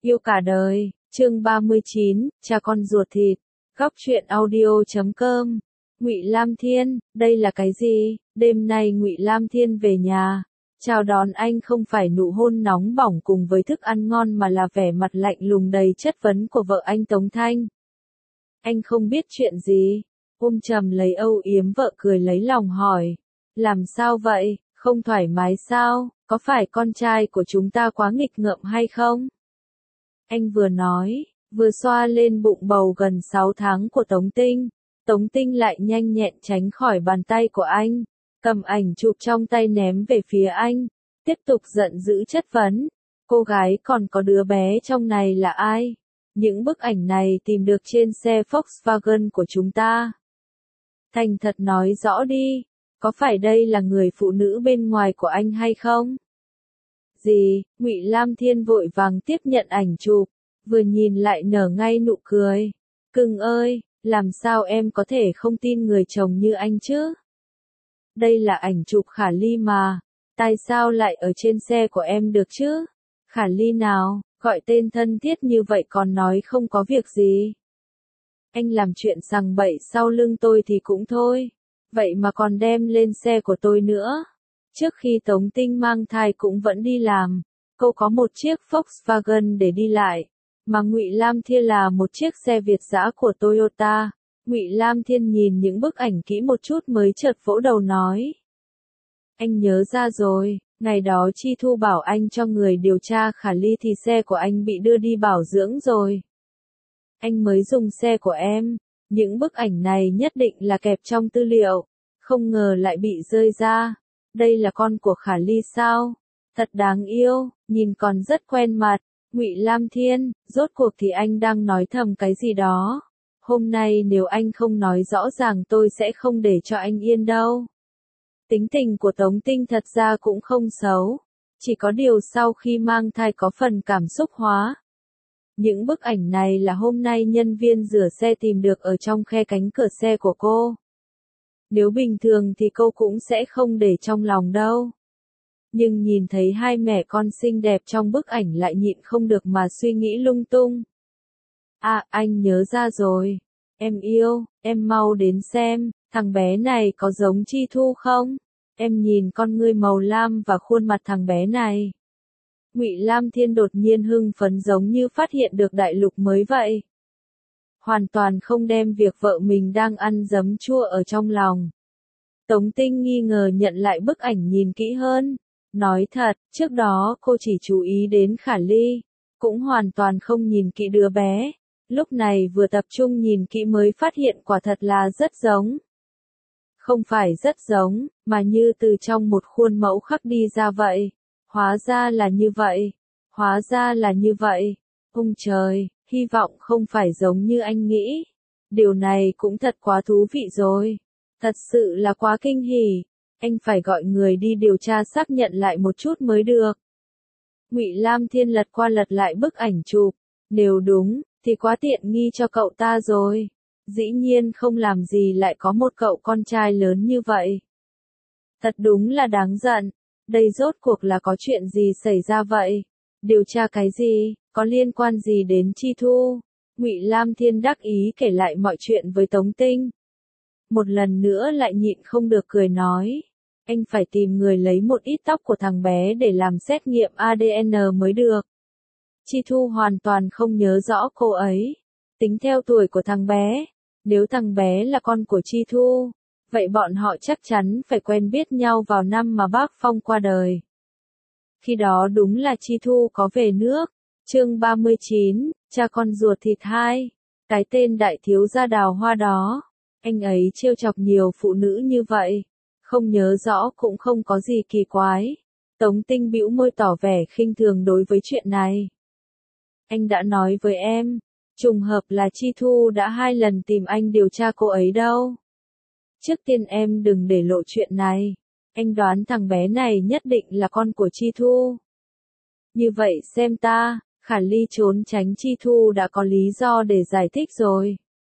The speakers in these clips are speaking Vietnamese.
Yêu cả đời, chương 39, cha con ruột thịt. Góc truyện audio.com. Ngụy Lam Thiên, đây là cái gì? Đêm nay Ngụy Lam Thiên về nhà, chào đón anh không phải nụ hôn nóng bỏng cùng với thức ăn ngon mà là vẻ mặt lạnh lùng đầy chất vấn của vợ anh Tống Thanh. Anh không biết chuyện gì. Ôm chầm lấy âu yếm vợ cười lấy lòng hỏi. Làm sao vậy, không thoải mái sao, có phải con trai của chúng ta quá nghịch ngợm hay không? Anh vừa nói, vừa xoa lên bụng bầu gần 6 tháng của Tống Tinh. Tống Tinh lại nhanh nhẹn tránh khỏi bàn tay của anh, cầm ảnh chụp trong tay ném về phía anh, tiếp tục giận dữ chất vấn. Cô gái còn có đứa bé trong này là ai? Những bức ảnh này tìm được trên xe Volkswagen của chúng ta. Thành thật nói rõ đi, có phải đây là người phụ nữ bên ngoài của anh hay không? Gì? Ngụy Lam Thiên vội vàng tiếp nhận ảnh chụp, vừa nhìn lại nở ngay nụ cười. Cưng ơi, làm sao em có thể không tin người chồng như anh chứ? Đây là ảnh chụp Khả Ly mà, tại sao lại ở trên xe của em được chứ? Khả Ly nào, gọi tên thân thiết như vậy còn nói không có việc gì. Anh làm chuyện sằng bậy sau lưng tôi thì cũng thôi, vậy mà còn đem lên xe của tôi nữa. Trước khi Tống Tinh mang thai cũng vẫn đi làm, cô có một chiếc Volkswagen để đi lại, mà Ngụy Lam Thiên là một chiếc xe Việt dã của Toyota. Ngụy Lam Thiên nhìn những bức ảnh kỹ một chút mới chợt vỗ đầu nói. Anh nhớ ra rồi, ngày đó Chi Thu bảo anh cho người điều tra Khả Ly thì xe của anh bị đưa đi bảo dưỡng rồi. Anh mới dùng xe của em, những bức ảnh này nhất định là kẹp trong tư liệu, không ngờ lại bị rơi ra. Đây là con của Khả Ly sao? Thật đáng yêu, nhìn còn rất quen mặt. Ngụy Lam Thiên, rốt cuộc thì anh đang nói thầm cái gì đó. Hôm nay nếu anh không nói rõ ràng tôi sẽ không để cho anh yên đâu. Tính tình của Tống Tinh thật ra cũng không xấu, chỉ có điều sau khi mang thai có phần cảm xúc hóa. Những bức ảnh này là hôm nay nhân viên rửa xe tìm được ở trong khe cánh cửa xe của cô. Nếu bình thường thì cô cũng sẽ không để trong lòng đâu. Nhưng nhìn thấy hai mẹ con xinh đẹp trong bức ảnh lại nhịn không được mà suy nghĩ lung tung. À, anh nhớ ra rồi. Em yêu, em mau đến xem, thằng bé này có giống Chi Thu không? Em nhìn con ngươi màu lam và khuôn mặt thằng bé này. Ngụy Lam Thiên đột nhiên hưng phấn giống như phát hiện được đại lục mới vậy. Hoàn toàn không đem việc vợ mình đang ăn giấm chua ở trong lòng. Tống Tinh nghi ngờ nhận lại bức ảnh nhìn kỹ hơn. Nói thật, trước đó cô chỉ chú ý đến Khả Ly, cũng hoàn toàn không nhìn kỹ đứa bé. Lúc này vừa tập trung nhìn kỹ mới phát hiện quả thật là rất giống. Không phải rất giống, mà như từ trong một khuôn mẫu khắc đi ra vậy. Hóa ra là như vậy. Hóa ra là như vậy. Ông trời, hy vọng không phải giống như anh nghĩ. Điều này cũng thật quá thú vị rồi. Thật sự là quá kinh hỉ. Anh phải gọi người đi điều tra xác nhận lại một chút mới được. Ngụy Lam Thiên lật qua lật lại bức ảnh chụp. Nếu đúng, thì quá tiện nghi cho cậu ta rồi. Dĩ nhiên không làm gì lại có một cậu con trai lớn như vậy. Thật đúng là đáng giận. Đây rốt cuộc là có chuyện gì xảy ra vậy? Điều tra cái gì? Có liên quan gì đến Chi Thu? Ngụy Lam Thiên đắc ý kể lại mọi chuyện với Tống Tinh. Một lần nữa lại nhịn không được cười nói. Anh phải tìm người lấy một ít tóc của thằng bé để làm xét nghiệm ADN mới được. Chi Thu hoàn toàn không nhớ rõ cô ấy. Tính theo tuổi của thằng bé, nếu thằng bé là con của Chi Thu, vậy bọn họ chắc chắn phải quen biết nhau vào năm mà bác Phong qua đời. Khi đó đúng là Chi Thu có về nước. Chương 39, cha con ruột thịt 2. Cái tên đại thiếu gia Đào Hoa đó. Anh ấy trêu chọc nhiều phụ nữ như vậy. Không nhớ rõ cũng không có gì kỳ quái. Tống Tinh bĩu môi tỏ vẻ khinh thường đối với chuyện này. Anh đã nói với em, trùng hợp là Chi Thu đã 2 lần tìm anh điều tra cô ấy đâu. Trước tiên em đừng để lộ chuyện này. Anh đoán thằng bé này nhất định là con của Chi Thu. Như vậy xem ta, Khả Ly trốn tránh Chi Thu đã có lý do để giải thích rồi.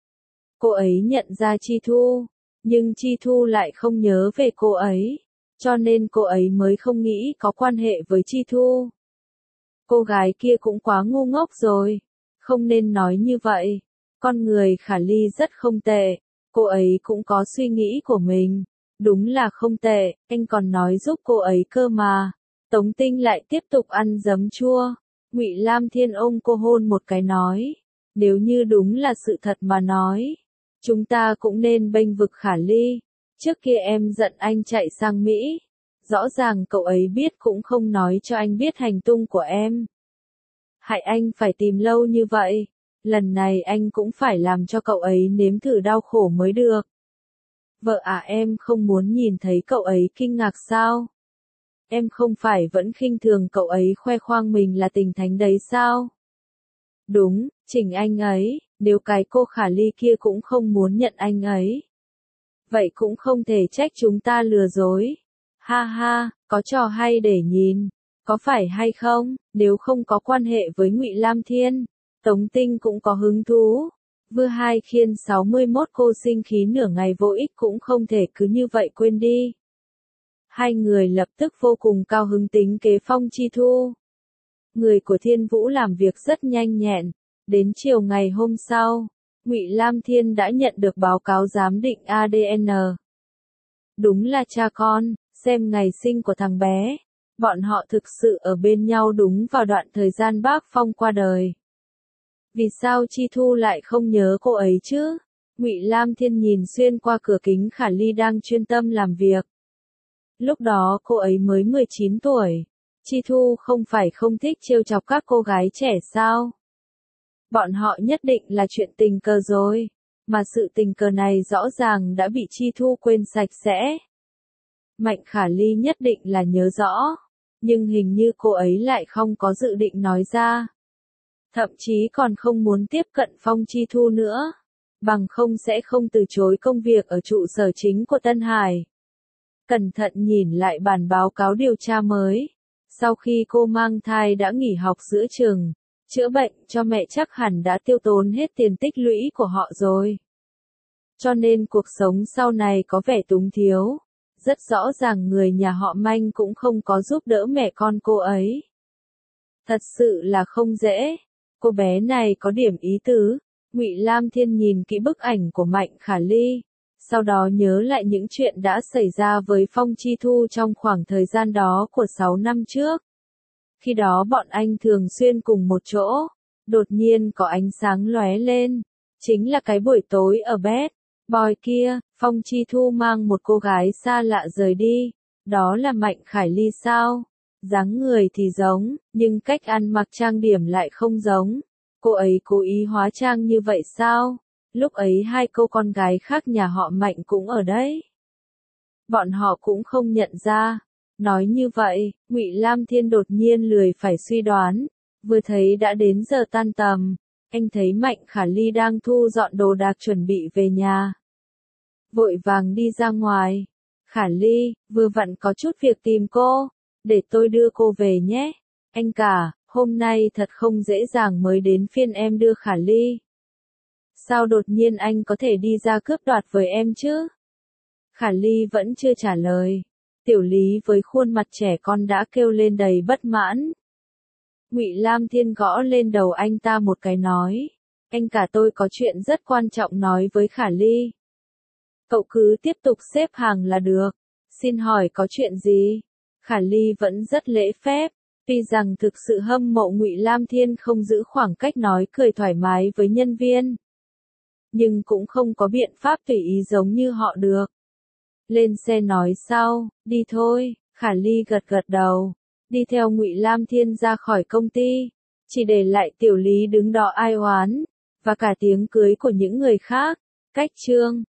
Cô ấy nhận ra Chi Thu, nhưng Chi Thu lại không nhớ về cô ấy, cho nên cô ấy mới không nghĩ có quan hệ với Chi Thu. Cô gái kia cũng quá ngu ngốc rồi. Không nên nói như vậy. Con người Khả Ly rất không tệ. Cô ấy cũng có suy nghĩ của mình. Đúng là không tệ, anh còn nói giúp cô ấy cơ mà. Tống Tinh lại tiếp tục ăn giấm chua. Ngụy Lam Thiên ôm cô hôn một cái nói. Nếu như đúng là sự thật mà nói. Chúng ta cũng nên bênh vực Khả Ly. Trước kia em giận anh chạy sang Mỹ. Rõ ràng cậu ấy biết cũng không nói cho anh biết hành tung của em. Hại anh phải tìm lâu như vậy. Lần này anh cũng phải làm cho cậu ấy nếm thử đau khổ mới được. Vợ à, em không muốn nhìn thấy cậu ấy kinh ngạc sao? Em không phải vẫn khinh thường cậu ấy khoe khoang mình là tình thánh đấy sao? Đúng, chỉnh anh ấy, nếu cái cô Khả Ly kia cũng không muốn nhận anh ấy. Vậy cũng không thể trách chúng ta lừa dối. Ha ha, có trò hay để nhìn. Có phải hay không, nếu không có quan hệ với Ngụy Lam Thiên, Tống Tinh cũng có hứng thú. Vừa hai khiên 61 cô sinh khí nửa ngày vô ích cũng không thể cứ như vậy quên đi. Hai người lập tức vô cùng cao hứng tính kế Phong Chi Thu. Người của Thiên Vũ làm việc rất nhanh nhẹn. Đến chiều ngày hôm sau, Ngụy Lam Thiên đã nhận được báo cáo giám định ADN. Đúng là cha con, xem ngày sinh của thằng bé. Bọn họ thực sự ở bên nhau đúng vào đoạn thời gian bác Phong qua đời. Vì sao Chi Thu lại không nhớ cô ấy chứ? Ngụy Lam Thiên nhìn xuyên qua cửa kính Khả Ly đang chuyên tâm làm việc. Lúc đó cô ấy mới 19 tuổi. Chi Thu không phải không thích trêu chọc các cô gái trẻ sao? Bọn họ nhất định là chuyện tình cờ rồi. Mà sự tình cờ này rõ ràng đã bị Chi Thu quên sạch sẽ. Mạnh Khả Ly nhất định là nhớ rõ. Nhưng hình như cô ấy lại không có dự định nói ra. Thậm chí còn không muốn tiếp cận Phong Chi Thu nữa. Bằng không sẽ không từ chối công việc ở trụ sở chính của Tân Hải. Cẩn thận nhìn lại bản báo cáo điều tra mới. Sau khi cô mang thai đã nghỉ học giữa trường, chữa bệnh cho mẹ chắc hẳn đã tiêu tốn hết tiền tích lũy của họ rồi. Cho nên cuộc sống sau này có vẻ túng thiếu. Rất rõ ràng người nhà họ Manh cũng không có giúp đỡ mẹ con cô ấy. Thật sự là không dễ. Cô bé này có điểm ý tứ. Ngụy Lam Thiên nhìn kỹ bức ảnh của Mạnh Khả Ly. Sau đó nhớ lại những chuyện đã xảy ra với Phong Chi Thu trong khoảng thời gian đó của 6 năm trước. Khi đó bọn anh thường xuyên cùng một chỗ. Đột nhiên có ánh sáng lóe lên. Chính là cái buổi tối ở Bad Boy kia, Phong Chi Thu mang một cô gái xa lạ rời đi. Đó là Mạnh Khải Ly sao? Dáng người thì giống, nhưng cách ăn mặc trang điểm lại không giống. Cô ấy cố ý hóa trang như vậy sao? Lúc ấy hai cô con gái khác nhà họ Mạnh cũng ở đấy. Bọn họ cũng không nhận ra. Nói như vậy, Ngụy Lam Thiên đột nhiên lười phải suy đoán. Vừa thấy đã đến giờ tan tầm. Anh thấy Mạnh Khả Ly đang thu dọn đồ đạc chuẩn bị về nhà. Vội vàng đi ra ngoài. Khả Ly, vừa vặn có chút việc tìm cô. Để tôi đưa cô về nhé. Anh cả, hôm nay thật không dễ dàng mới đến phiên em đưa Khả Ly. Sao đột nhiên anh có thể đi ra cướp đoạt với em chứ? Khả Ly vẫn chưa trả lời. Tiểu Lý với khuôn mặt trẻ con đã kêu lên đầy bất mãn. Ngụy Lam Thiên gõ lên đầu anh ta một cái nói. Anh cả tôi có chuyện rất quan trọng nói với Khả Ly. Cậu cứ tiếp tục xếp hàng là được. Xin hỏi có chuyện gì? Khả Ly vẫn rất lễ phép. Tuy rằng thực sự hâm mộ Ngụy Lam Thiên không giữ khoảng cách nói cười thoải mái với nhân viên. Nhưng cũng không có biện pháp tùy ý giống như họ được. Lên xe nói sau, đi thôi. Khả Ly gật gật đầu. Đi theo Ngụy Lam Thiên ra khỏi công ty. Chỉ để lại Tiểu Lý đứng đó ai oán. Và cả tiếng cưới của những người khác. Cách chương